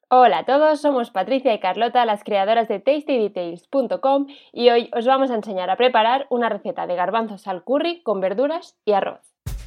Hola a todos, somos Patricia y Carlota, las creadoras de TastyDetails.com y hoy os vamos a enseñar a preparar una receta de garbanzos al curry con verduras y arroz.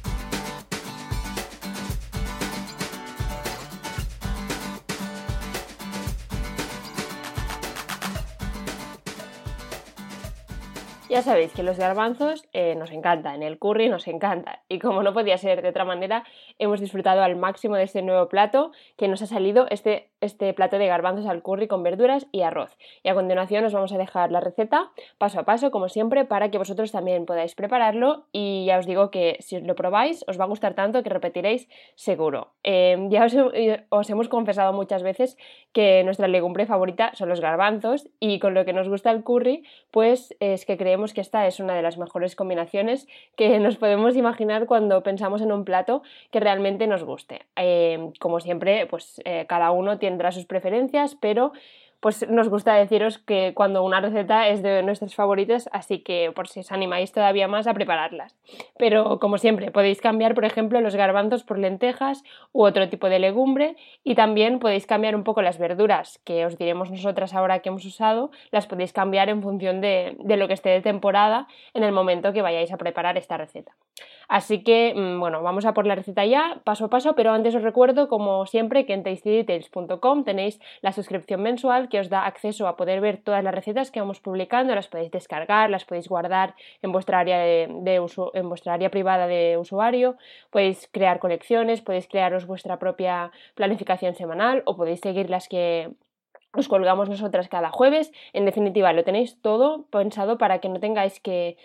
Ya sabéis que los garbanzos nos encanta, en el curry nos encanta y como no podía ser de otra manera, hemos disfrutado al máximo de este nuevo plato que nos ha salido, este plato de garbanzos al curry con verduras y arroz. Y a continuación os vamos a dejar la receta paso a paso, como siempre, para que vosotros también podáis prepararlo y ya os digo que si lo probáis os va a gustar tanto que repetiréis seguro. Ya os hemos confesado muchas veces que nuestra legumbre favorita son los garbanzos y con lo que nos gusta el curry, pues es que creemos que esta es una de las mejores combinaciones que nos podemos imaginar cuando pensamos en un plato que realmente nos guste. Como siempre, pues cada uno tendrá sus preferencias, pero pues nos gusta deciros que cuando una receta es de nuestras favoritas, así que por si os animáis todavía más a prepararlas. Pero como siempre, podéis cambiar, por ejemplo, los garbanzos por lentejas u otro tipo de legumbre y también podéis cambiar un poco las verduras que os diremos nosotras ahora que hemos usado, las podéis cambiar en función de lo que esté de temporada en el momento que vayáis a preparar esta receta. Así que, bueno, vamos a por la receta ya, paso a paso, pero antes os recuerdo, como siempre, que en tastydetails.com tenéis la suscripción mensual que os da acceso a poder ver todas las recetas que vamos publicando, las podéis descargar, las podéis guardar en vuestra área, en vuestra área privada de usuario, podéis crear colecciones, podéis crearos vuestra propia planificación semanal o podéis seguir las que os colgamos nosotras cada jueves. En definitiva, lo tenéis todo pensado para que no tengáis que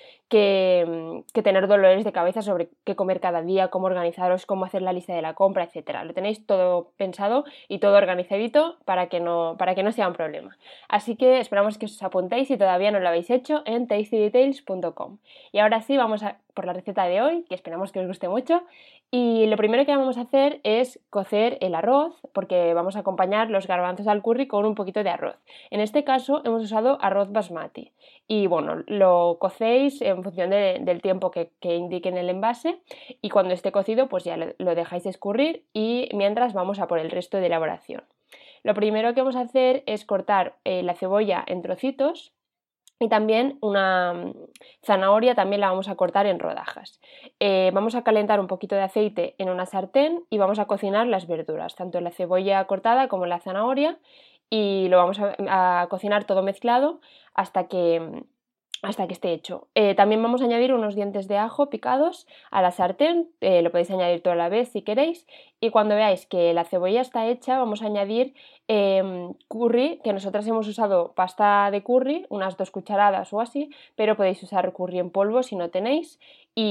tener dolores de cabeza sobre qué comer cada día, cómo organizaros, cómo hacer la lista de la compra, etc. Lo tenéis todo pensado y todo organizadito para que no sea un problema. Así que esperamos que os apuntéis si todavía no lo habéis hecho en tastydetails.com. Y ahora sí, vamos a por la receta de hoy, que esperamos que os guste mucho. Y lo primero que vamos a hacer es cocer el arroz, porque vamos a acompañar los garbanzos al curry con un poquito de arroz. En este caso hemos usado arroz basmati. Y bueno, lo cocéis en función del tiempo que indique en el envase y cuando esté cocido pues ya lo dejáis escurrir y mientras vamos a por el resto de elaboración. Lo primero que vamos a hacer es cortar la cebolla en trocitos. Y también una zanahoria también la vamos a cortar en rodajas. Vamos a calentar un poquito de aceite en una sartén y vamos a cocinar las verduras, tanto la cebolla cortada como la zanahoria, y lo vamos a cocinar todo mezclado hasta que esté hecho. También vamos a añadir unos dientes de ajo picados a la sartén, lo podéis añadir toda la vez si queréis, y cuando veáis que la cebolla está hecha vamos a añadir curry, que nosotras hemos usado pasta de curry, unas 2 cucharadas o así, pero podéis usar curry en polvo si no tenéis,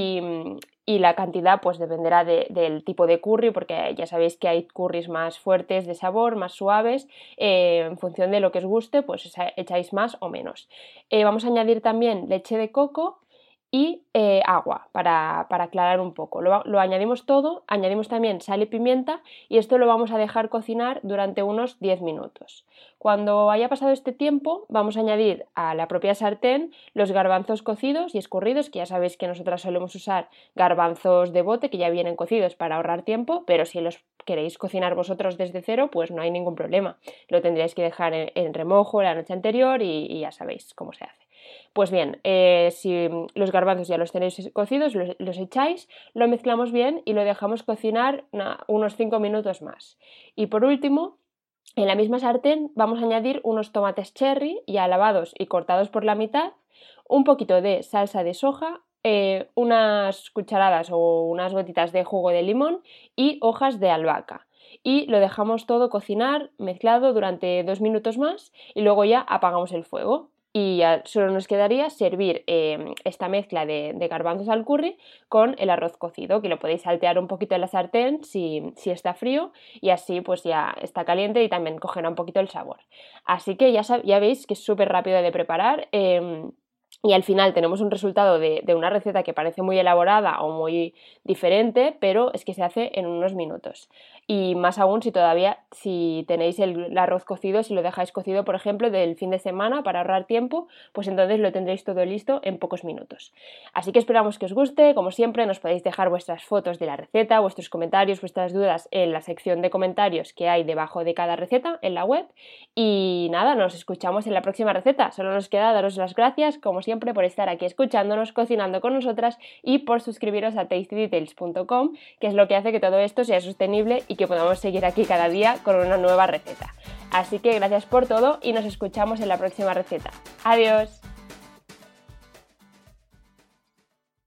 y la cantidad pues dependerá del tipo de curry, porque ya sabéis que hay curries más fuertes de sabor, más suaves, en función de lo que os guste pues echáis más o menos. Vamos a añadir también leche de coco y agua para aclarar un poco. Lo añadimos todo, añadimos también sal y pimienta y esto lo vamos a dejar cocinar durante unos 10 minutos. Cuando haya pasado este tiempo vamos a añadir a la propia sartén los garbanzos cocidos y escurridos, que ya sabéis que nosotras solemos usar garbanzos de bote que ya vienen cocidos para ahorrar tiempo, pero si los queréis cocinar vosotros desde cero pues no hay ningún problema. Lo tendríais que dejar en remojo la noche anterior y ya sabéis cómo se hace. Pues bien, si los garbanzos ya los tenéis cocidos, los echáis, lo mezclamos bien y lo dejamos cocinar unos 5 minutos más. Y por último, en la misma sartén vamos a añadir unos tomates cherry ya lavados y cortados por la mitad, un poquito de salsa de soja, unas cucharadas o unas gotitas de jugo de limón y hojas de albahaca. Y lo dejamos todo cocinar mezclado durante 2 minutos más y luego ya apagamos el fuego. Y ya solo nos quedaría servir esta mezcla de garbanzos al curry con el arroz cocido, que lo podéis saltear un poquito en la sartén si está frío y así pues ya está caliente y también cogerá un poquito el sabor. Así que ya veis que es súper rápido de preparar. y al final tenemos un resultado de una receta que parece muy elaborada o muy diferente, pero es que se hace en unos minutos. Y más aún si tenéis el arroz cocido, si lo dejáis cocido, por ejemplo, del fin de semana para ahorrar tiempo, pues entonces lo tendréis todo listo en pocos minutos. Así que esperamos que os guste. Como siempre, nos podéis dejar vuestras fotos de la receta, vuestros comentarios, vuestras dudas en la sección de comentarios que hay debajo de cada receta en la web. Y nada, nos escuchamos en la próxima receta. Solo nos queda daros las gracias, como siempre, por estar aquí escuchándonos, cocinando con nosotras y por suscribiros a tastydetails.com, que es lo que hace que todo esto sea sostenible y que podamos seguir aquí cada día con una nueva receta. Así que gracias por todo y nos escuchamos en la próxima receta. ¡Adiós!